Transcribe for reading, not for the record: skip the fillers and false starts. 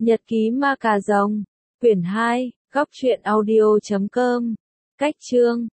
Nhật ký ma cà rồng, quyển 2, góc truyện audio.com, cách chương